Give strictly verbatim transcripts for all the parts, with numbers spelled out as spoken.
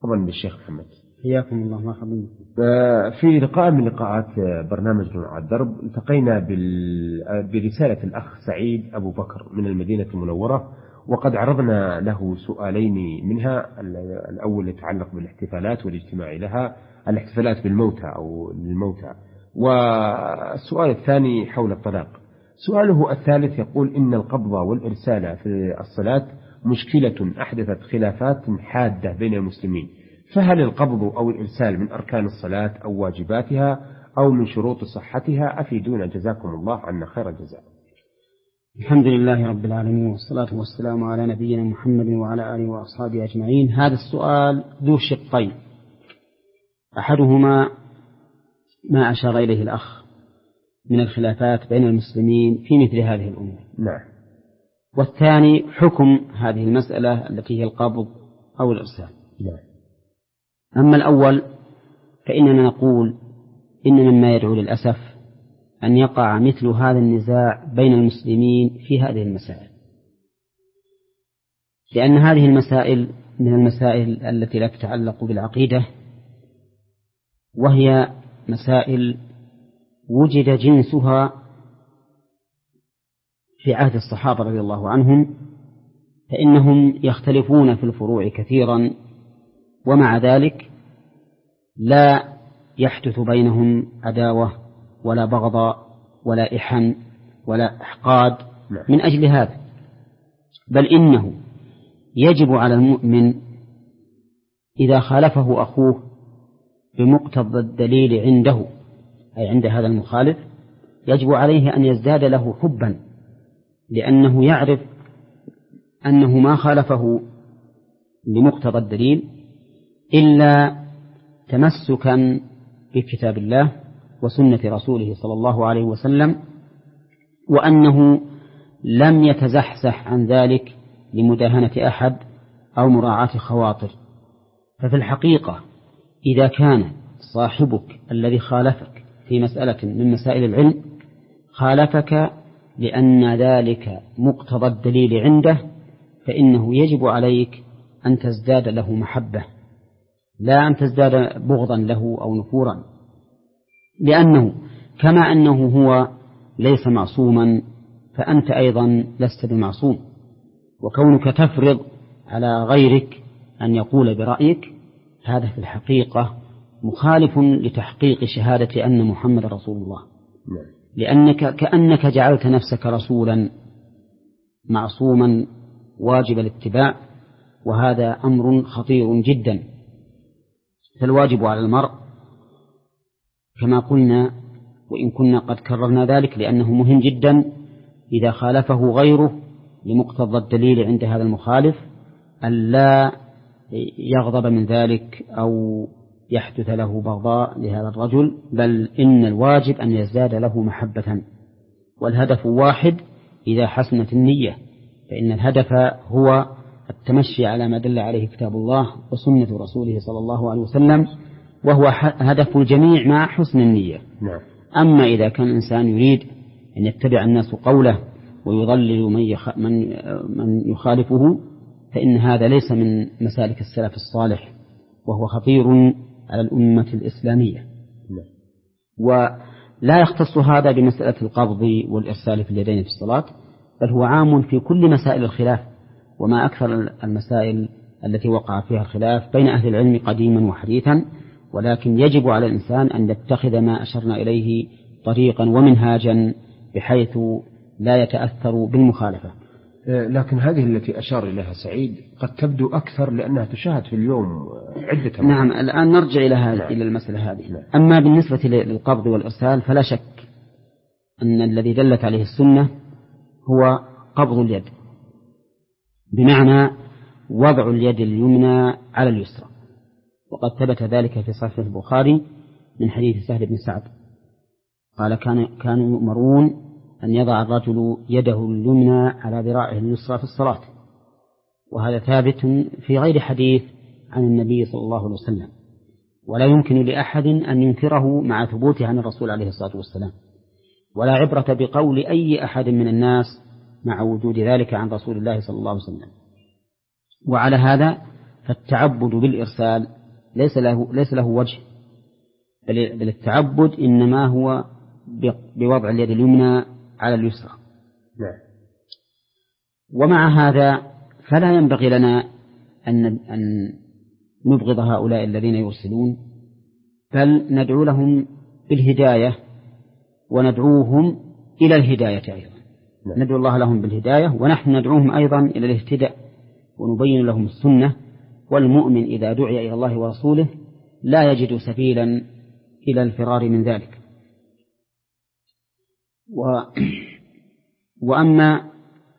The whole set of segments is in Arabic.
مرحبا بالشيخ محمد. حياكم الله. مرحبا. في لقاء من لقاءات برنامج نور على الدرب التقينا برسالة الأخ سعيد أبو بكر من المدينة المنورة، وقد عرضنا له سؤالين منها. الأول يتعلق بالاحتفالات والاجتماع لها، الاحتفالات بالموتى أو للموتى، والسؤال الثاني حول الطلاق. سؤاله الثالث يقول إن القبض والإرسال في الصلاة مشكلة أحدثت خلافات حادة بين المسلمين، فهل القبض أو الإرسال من أركان الصلاة أو واجباتها أو من شروط صحتها؟ أفيدونا جزاكم الله عنا خير الجزاء. الحمد لله رب العالمين، والصلاة والسلام على نبينا محمد وعلى آله وأصحابه أجمعين. هذا السؤال ذو شقين، أحدهما ما أشار إليه الأخ من الخلافات بين المسلمين في مثل هذه الأمور، نعم. والثاني حكم هذه المسألة التي هي القبض أو الإرسال، نعم. أما الأول فإننا نقول إن مما يدعو للأسف أن يقع مثل هذا النزاع بين المسلمين في هذه المسائل، لأن هذه المسائل من المسائل التي لا تتعلق بالعقيدة، وهي مسائل وجد جنسها في عهد الصحابة رضي الله عنهم، فإنهم يختلفون في الفروع كثيرا، ومع ذلك لا يحدث بينهم عداوة ولا بغضاء ولا إحن ولا إحقاد من أجل هذا، بل إنه يجب على المؤمن إذا خالفه أخوه بمقتضى الدليل عنده، أي عند هذا المخالف، يجب عليه أن يزداد له حبا، لأنه يعرف أنه ما خالفه بمقتضى الدليل إلا تمسكا بكتاب الله وسنة رسوله صلى الله عليه وسلم، وأنه لم يتزحزح عن ذلك لمداهنة أحد أو مراعاة خواطر. ففي الحقيقة إذا كان صاحبك الذي خالفك في مسألة من مسائل العلم خالفك لأن ذلك مقتضى الدليل عنده، فإنه يجب عليك أن تزداد له محبة، لا أن تزداد بغضا له أو نفورا، لأنه كما أنه هو ليس معصوما فأنت أيضا لست بمعصوم، وكونك تفرض على غيرك أن يقول برأيك هذا في الحقيقة مخالف لتحقيق شهادة أن محمد رسول الله، لأنك كأنك جعلت نفسك رسولا معصوما واجب الاتباع، وهذا أمر خطير جدا. فالواجب على المرء كما قلنا، وإن كنا قد كررنا ذلك لأنه مهم جدا، إذا خالفه غيره لمقتضى الدليل عند هذا المخالف أن لا يغضب من ذلك أو يحدث له بغضاء لهذا الرجل، بل إن الواجب أن يزداد له محبة، والهدف واحد إذا حسنت النية، فإن الهدف هو التمشي على ما دل عليه كتاب الله وسنة رسوله صلى الله عليه وسلم، وهو هدف الجميع مع حسن النية. نعم. أما إذا كان الإنسان يريد أن يتبع الناس قوله ويضلل من, يخ... من... من يخالفه، فإن هذا ليس من مسالك السلف الصالح، وهو خطير على الأمة الإسلامية. نعم. ولا يختص هذا بمسألة القبض والإرسال في اليدين في الصلاة، بل هو عام في كل مسائل الخلاف، وما أكثر المسائل التي وقع فيها الخلاف بين أهل العلم قديما وحديثا، ولكن يجب على الإنسان أن يتخذ ما أشرنا إليه طريقا ومنهاجا بحيث لا يتأثر بالمخالفة. لكن هذه التي أشار إليها سعيد قد تبدو أكثر لأنها تشاهد في اليوم عدة. نعم. الآن نرجع إلى هذه إلى المسألة هذه. نعم. أما بالنسبة للقبض والإرسال فلا شك أن الذي دلت عليه السنة هو قبض اليد، بمعنى وضع اليد اليمنى على اليسرى، وقد ثبت ذلك في صحيح البخاري من حديث سهل بن سعد قال كان كانوا يؤمرون أن يضع الرجل يده اليمنى على ذراعه اليسرى في الصلاة، وهذا ثابت في غير حديث عن النبي صلى الله عليه وسلم، ولا يمكن لأحد أن ينكره مع ثبوته عن الرسول عليه الصلاة والسلام، ولا عبرة بقول أي أحد من الناس مع وجود ذلك عن رسول الله صلى الله عليه وسلم. وعلى هذا فالتعبد بالإرسال ليس له, ليس له وجه، بل التعبد إنما هو بوضع اليد اليمنى على اليسرى. ومع هذا فلا ينبغي لنا أن أن نبغض هؤلاء الذين يرسلون، بل ندعو لهم بالهداية وندعوهم إلى الهداية أيضا. ندعو الله لهم بالهداية ونحن ندعوهم أيضا إلى الاهتداء ونبين لهم السنة. والمؤمن إذا دعي إلى الله ورسوله لا يجد سبيلا إلى الفرار من ذلك. و... وأما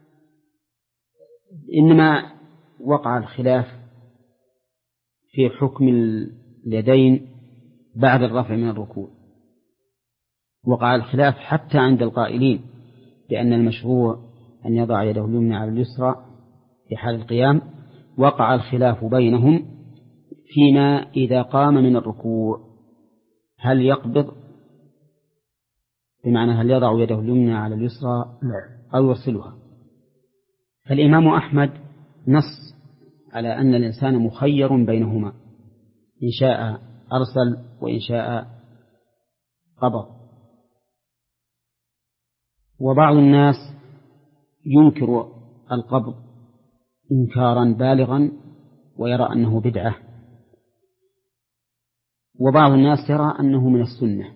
إنما وقع الخلاف في حكم اليدين بعد الرفع من الركوع، وقع الخلاف حتى عند القائلين بأن المشروع أن يضع يده اليمنى على اليسرى في حال القيام. وقع الخلاف بينهم فيما إذا قام من الركوع هل يقبض، بمعنى هل يضع يده اليمنى على اليسرى أو يرسلها. فالإمام أحمد نص على أن الإنسان مخير بينهما، إن شاء أرسل وإن شاء قبض. وبعض الناس ينكر القبض إنكارا بالغا ويرى أنه بدعة، وبعض الناس يرى أنه من السنة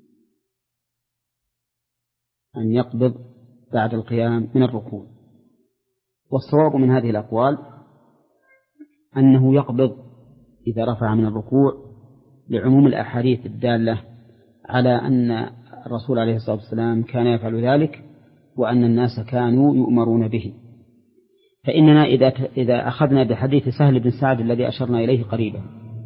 أن يقبض بعد القيام من الركوع. والصواب من هذه الأقوال أنه يقبض إذا رفع من الركوع لعموم الأحاديث الدالة على أن الرسول عليه الصلاة والسلام كان يفعل ذلك وأن الناس كانوا يؤمرون به. فإننا إذا إذا أخذنا بحديث سهل بن سعد الذي أشرنا إليه قريبا،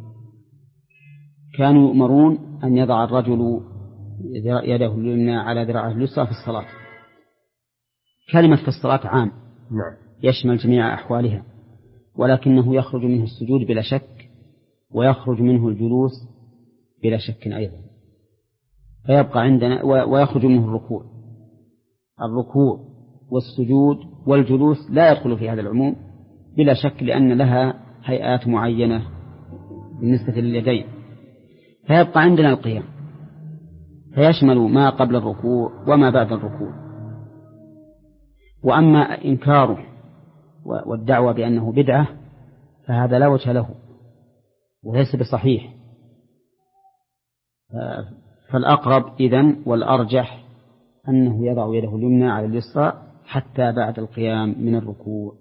كانوا يؤمرون أن يضع الرجل يده اليمنى على ذراعه اليسرى في الصلاة. كلمة في الصلاة عام يشمل جميع أحوالها، ولكنه يخرج منه السجود بلا شك ويخرج منه الجلوس بلا شك أيضا، فيبقى عندنا ويخرج منه الركوع. الركوع والسجود والجلوس لا يدخل في هذا العموم بلا شك، لأن لها هيئات معينة بالنسبة لليدين. فيبقى عندنا القيام، فيشمل ما قبل الركوع وما بعد الركوع. وأما إنكاره والدعوة بأنه بدعة فهذا لا وجه له وليس بصحيح. فالأقرب إذن والأرجح أنه يضع يده اليمنى على اليسرى حتى بعد القيام من الركوع.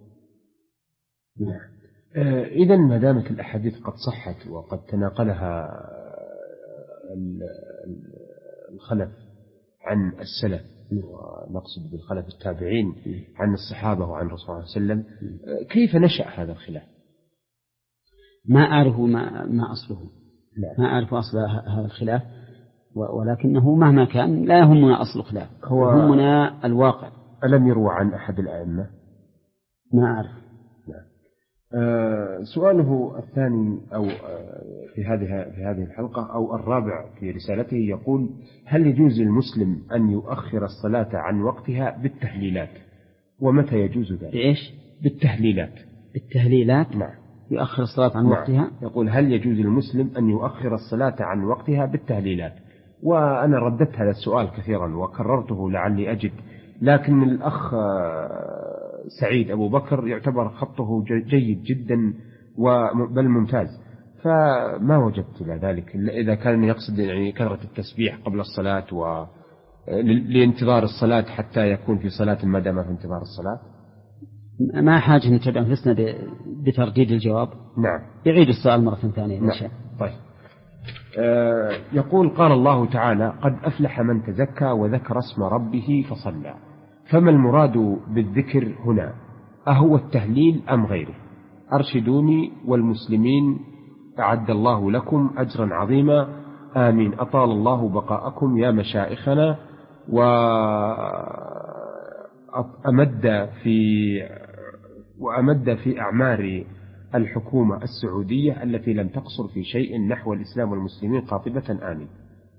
إذا ما دامت الأحاديث قد صحت وقد تناقلها الخلف عن السلف، ونقصد بالخلف التابعين عن الصحابة وعن الرسول صلى الله عليه وسلم، كيف نشأ هذا الخلاف؟ ما أعرف ما, ما أصله، لا. ما أعرف أصل هذا الخلاف، ولكنه مهما كان لا يهمنا أصل الخلاف، هو يهمنا الواقع. ألم يروى عن أحد الأئمة؟ ما أعرف. آه سؤاله الثاني أو آه في هذه في هذه الحلقة أو الرابع في رسالته يقول: هل يجوز للمسلم أن يؤخر الصلاة عن وقتها بالتهليلات؟ ومتى يجوز ذلك؟ بإيش؟ بالتهليلات. بالتهليلات؟ نعم. يؤخر الصلاة عن نعم. وقتها؟ يقول: هل يجوز للمسلم أن يؤخر الصلاة عن وقتها بالتهليلات؟ وأنا رددت هذا السؤال كثيرا وكررته لعلي أجد، لكن الأخ سعيد أبو بكر يعتبر خطه جيد جدا بل ممتاز، فما وجدت إلى ذلك إذا كان يقصد يعني كثرة التسبيح قبل الصلاة و لانتظار الصلاة حتى يكون في صلاة ما دام في انتظار الصلاة. ما حاجة نتبع أنفسنا بترديد الجواب. نعم. يعيد السؤال مرة ثانية. نعم. طيب. آه يقول: قال الله تعالى: قد أفلح من تزكى وذكر اسم ربه فصلى. فما المراد بالذكر هنا؟ أهو التهليل أم غيره؟ أرشدوني والمسلمين، أعد الله لكم أجرا عظيما، آمين، أطال الله بقاءكم يا مشائخنا. وأمد في وأمد في أعمار الحكومة السعودية التي لم تقصر في شيء نحو الإسلام والمسلمين قاطبة، آمين.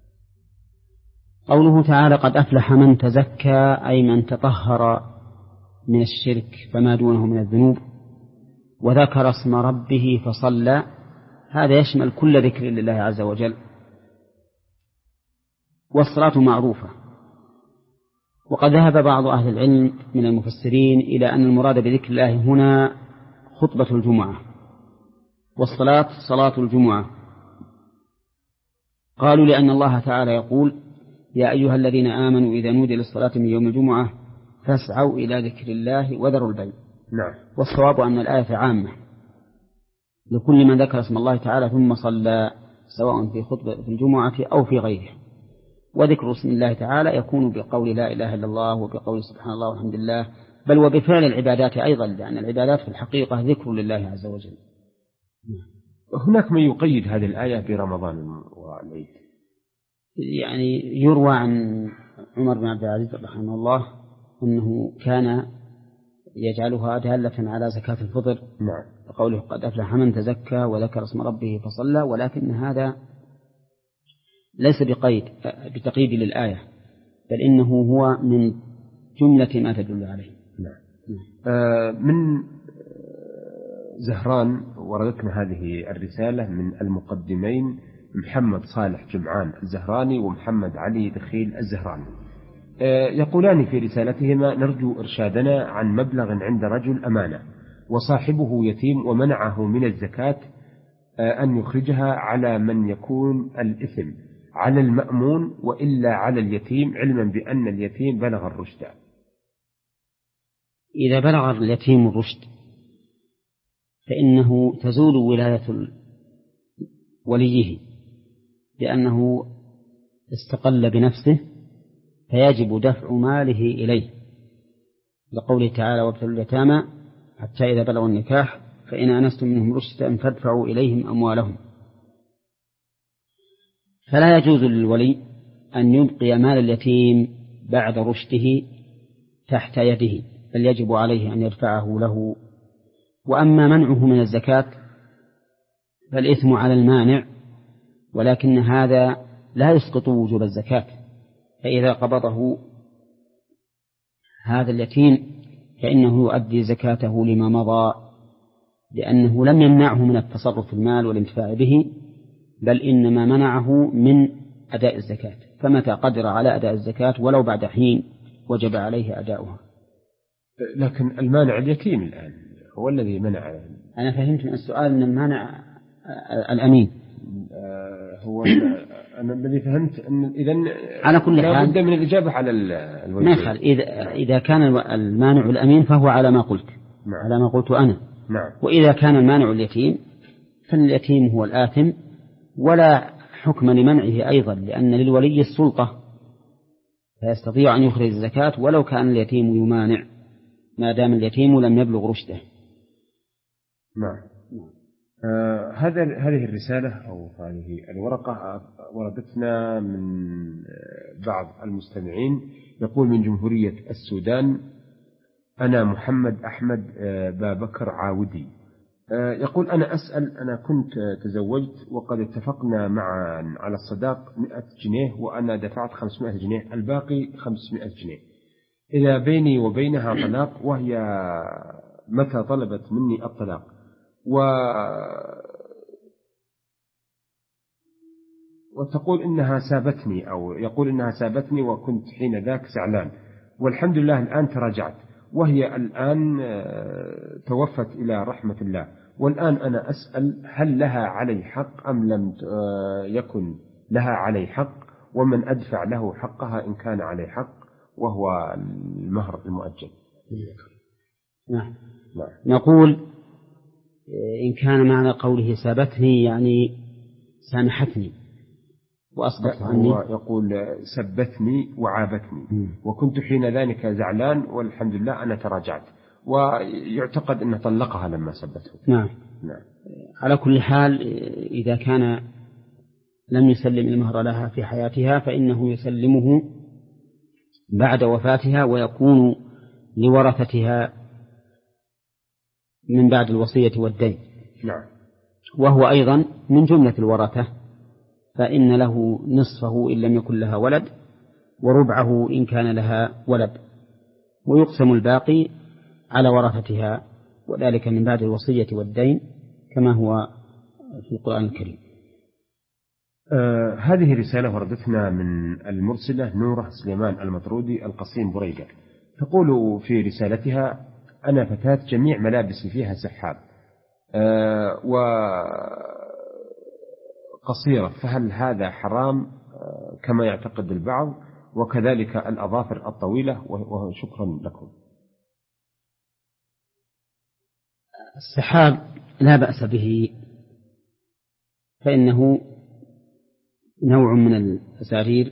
قوله تعالى: قد أفلح من تزكى، أي من تطهر من الشرك فما دونه من الذنوب، وذكر اسم ربه فصلى، هذا يشمل كل ذكر لله عز وجل. والصلاة معروفة، وقد ذهب بعض أهل العلم من المفسرين إلى أن المراد بذكر الله هنا خطبة الجمعة، والصلاة صلاة الجمعة. قالوا لأن الله تعالى يقول: يا أيها الذين آمنوا إذا نودي للصلاة من يوم الجمعة فاسعوا إلى ذكر الله وذروا البيع. نعم. والصواب أن الآية عامة لكل من ذكر اسم الله تعالى ثم صلى، سواء في خطبة في الجمعة أو في غيره. وذكر اسم الله تعالى يكون بقول لا إله إلا الله وبقول سبحان الله والحمد لله، بل وبفعل العبادات أيضا، لأن العبادات في الحقيقة ذكر لله عز وجل. هناك من يقيد هذه الآية برمضان والعيد. يعني يروى عن عمر بن عبد العزيز رحمه الله أنه كان يجعلها دالة على زكاة الفطر. نعم. وقوله قد أفلح من تزكى وذكر اسم ربه فصلى، ولكن هذا ليس بقيد بتقييد للآية، بل إنه هو من جملة ما تدل عليه. نعم. آه من زهران وردتنا هذه الرسالة من المقدمين محمد صالح جمعان الزهراني ومحمد علي دخيل الزهراني. آه يقولان في رسالتهما: نرجو إرشادنا عن مبلغ عند رجل أمانة وصاحبه يتيم ومنعه من الزكاة آه أن يخرجها على من يكون الإثم على المأمون وإلا على اليتيم، علما بأن اليتيم بلغ الرشد. إذا بلغ اليتيم الرشد فإنه تزول ولاية وليه، لأنه استقل بنفسه، فيجب دفع ماله إليه، لقوله تعالى: وابتلوا اليتامى حتى إذا بلغوا النكاح فإن آنستم منهم رشدا فادفعوا إليهم أموالهم. فلا يجوز للولي أن يبقي مال اليتيم بعد رشده تحت يده، بل يجب عليه أن يدفعه له. وأما منعه من الزكاة فالإثم على المانع، ولكن هذا لا يسقط وجوب الزكاة، فإذا قبضه هذا اليتيم فإنه يؤدي زكاته لما مضى، لأنه لم يمنعه من التصرف في المال والانتفاع به، بل إنما منعه من أداء الزكاة، فمتى قدر على أداء الزكاة ولو بعد حين وجب عليه أداؤها. لكن المانع اليتيم الآن هو الذي منع. أنا فهمت من السؤال أن المانع الأمين. هو أنا الذي فهمت أن إذن على كل حال لا بد من الإجابة على الوجه. ما يخال، إذا إذا كان المانع الأمين فهو على ما قلت. نعم. على ما قلت أنا. نعم. وإذا كان المانع اليتيم فاليتيم هو الآثم، ولا حكم لمنعه أيضا، لأن للولي السلطة فيستطيع أن يخرج الزكاة ولو كان اليتيم يمانع، ما دام اليتيم لم يبلغ رشده. نعم. آه هذا هذه الرسالة أو هذه الورقة وردتنا من بعض المستمعين. يقول: من جمهورية السودان، أنا محمد أحمد بابكر عاودي. آه يقول: أنا أسأل، أنا كنت تزوجت وقد اتفقنا معا على الصداق مئة جنيه وأنا دفعت خمسمائة جنيه، الباقي خمسمائة جنيه. إذا بيني وبينها طلاق، وهي متى طلبت مني الطلاق و... وتقول إنها سابتني، أو يقول إنها سابتني وكنت حين ذاك زعلان، والحمد لله الآن تراجعت، وهي الآن توفت إلى رحمة الله، والآن أنا أسأل هل لها علي حق أم لم يكن لها علي حق، ومن أدفع له حقها إن كان علي حق وهو المهر المؤجل. نعم. نقول إن كان معنى قوله سابتني يعني سامحتني وأسقط عني. هو يقول سبتني وعابتني م. وكنت حين ذلك زعلان والحمد لله أنا تراجعت، ويعتقد أنه طلقها لما سبته. نعم. نعم. على كل حال إذا كان لم يسلم المهر لها في حياتها فإنه يسلمه بعد وفاتها، ويكون لورثتها من بعد الوصية والدين. نعم. وهو أيضا من جملة الورثة، فإن له نصفه إن لم يكن لها ولد، وربعه إن كان لها ولد، ويقسم الباقي على ورثتها. وذلك من بعد الوصية والدين كما هو في القرآن الكريم. آه هذه رسالة وردتنا من المرسلة نورة سليمان المطرودي القصيم بريدة، تقول في رسالتها: أنا فتاة جميع ملابسي فيها سحاب آه وقصيرة، فهل هذا حرام آه كما يعتقد البعض؟ وكذلك الأظافر الطويلة، وشكرا لكم. السحاب لا بأس به، فإنه نوع من الأسارير،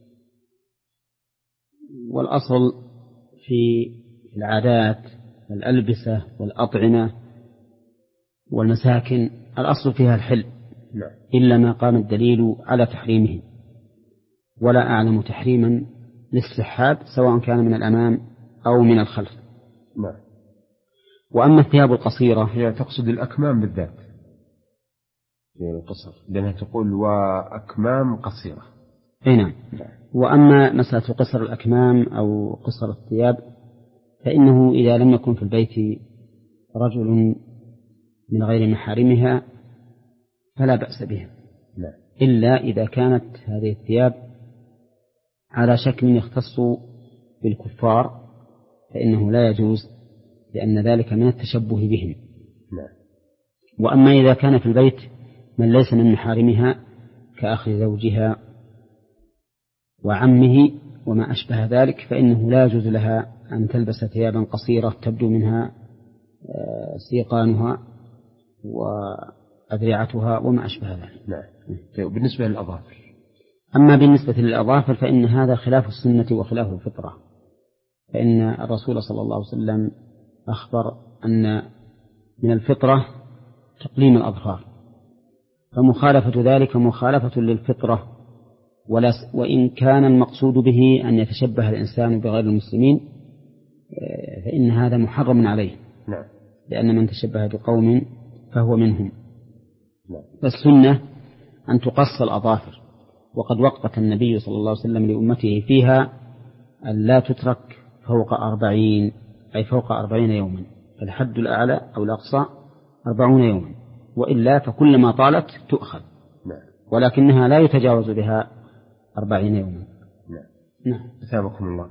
والأصل في العادات والألبسة والأطعمة والمساكن الأصل فيها الحل، إلا ما قام الدليل على تحريمه، ولا أعلم تحريما للسحاب سواء كان من الأمام أو من الخلف. نعم. وأما الثياب القصيرة، هي تقصد الأكمام بالذات في القصر، لأنها تقول وأكمام قصيرة. أي نعم. وأما مسألة قصر الأكمام أو قصر الثياب فإنه إذا لم يكن في البيت رجل من غير محارمها فلا بأس بها. نعم. إلا إذا كانت هذه الثياب على شكل يختص بالكفار فإنه لا يجوز، لأن ذلك من التشبه بهم. نعم. وأما إذا كان في البيت من ليس من محارمها كأخ زوجها وعمه وما أشبه ذلك فإنه لا يجوز لها أن تلبس ثيابا قصيرة تبدو منها سيقانها وأذرعتها وما أشبه ذلك. نعم. بالنسبة للأظافر، أما بالنسبة للأظافر فإن هذا خلاف السنة وخلاف الفطرة، فإن الرسول صلى الله عليه وسلم أخبر أن من الفطرة تقليم الأظفار، فمخالفة ذلك مخالفة للفطرة، وإن كان المقصود به أن يتشبه الإنسان بغير المسلمين فإن هذا محرم عليه. نعم. لأن من تشبه بقوم فهو منهم. نعم. فالسنة أن تقص الأظافر، وقد وقت النبي صلى الله عليه وسلم لأمته فيها أن لا تترك فوق أربعين، أي فوق أربعين يوما، الحد الأعلى أو الأقصى أربعون يوما، وإلا فكلما طالت تؤخذ. نعم. ولكنها لا يتجاوز بها أربعين يوما. نعم. نعم. أثابكم الله.